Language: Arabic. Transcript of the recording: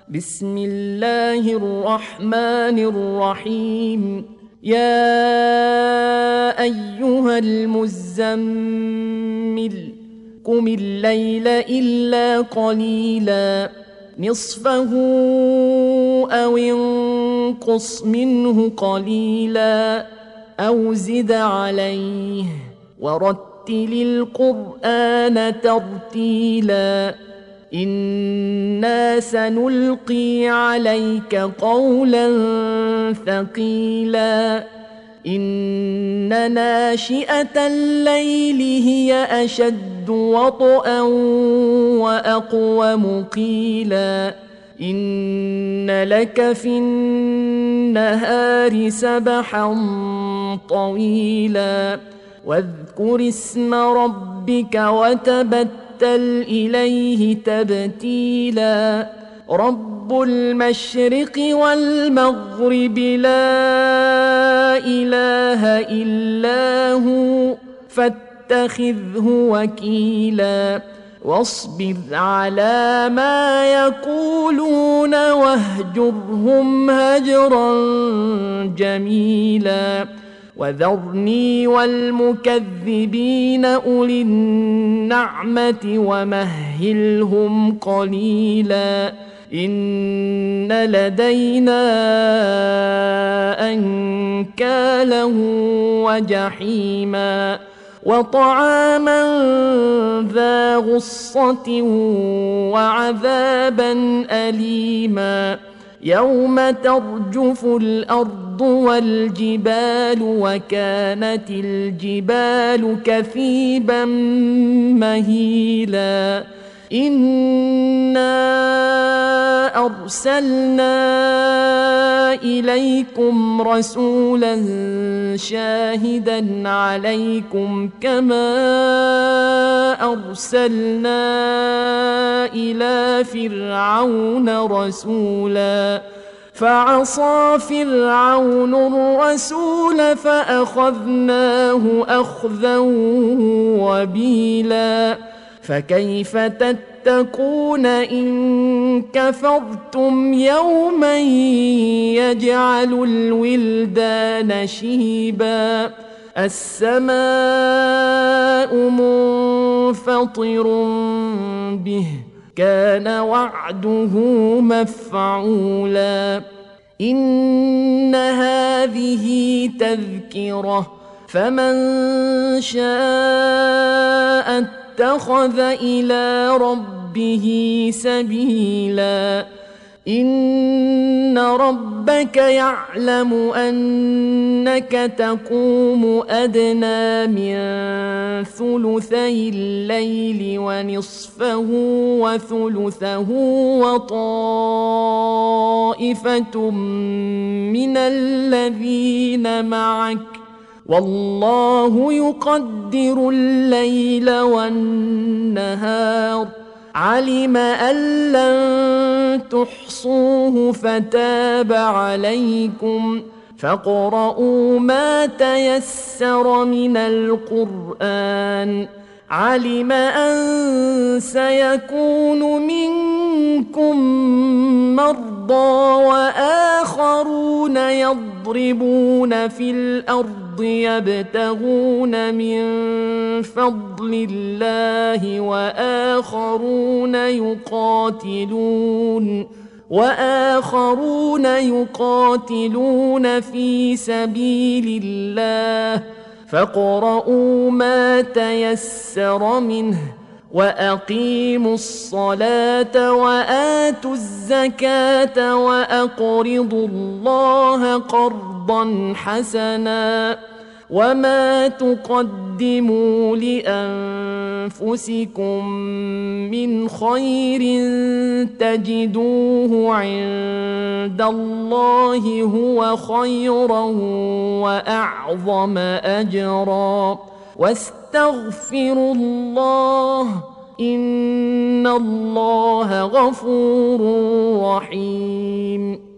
بسم الله الرحمن الرحيم. يا أيها المزمل قم الليل إلا قليلا نصفه أو انقص منه قليلا أو زد عليه ورتل القرآن ترتيلا إنا سنلقي عليك قولا ثقيلا إن ناشئة الليل هي أشد وطئا وأقوم قيلا إن لك في النهار سبحا طويلا واذكر اسم ربك وتبتل إليه تبتيلا رب المشرق والمغرب لا إله إلا هو فاتخذه وكيلا واصبر على ما يقولون واهجرهم هجرا جميلا وذرني والمكذبين أولي النعمة ومهلهم قليلا إن لدينا أنكالا وجحيما وطعاما ذا غصة وعذابا أليما يوم ترجف الأرض والجبال وكانت الجبال كثيبا مهيلا إنا أرسلنا إليكم رسولا شاهدا عليكم كما أرسلنا إلى فرعون رسولا فعصى فرعون الرسول فأخذناه أخذا وبيلا فكيف تتقون إن كفرتم يوما يجعل الولدان شيبا السماء منفطر به كان وعده مفعولا إن هذه تذكرة فمن شاء اتخذ إلى ربه سبيلا إن ربك يعلم أنك تقوم أدنى من ثلثي الليل ونصفه وثلثه وطائفة من الذين معك والله يقدر الليل والنهار علم أن لن تحصوه فتاب عليكم فاقرؤوا ما تيسر من القرآن علم أن سيكون منكم مرضى وآخرون يضربون في الأرض يبتغون من فضل الله وآخرون يقاتلون في سبيل الله فاقرؤوا ما تيسر منه وأقيموا الصلاة وآتوا الزكاة وأقرضوا الله قرضا حسنا وما تقدموا لأنفسكم من خير تجدوه عند الله هو خيرا وأعظم أجرا واستغفروا الله إن الله غفور رحيم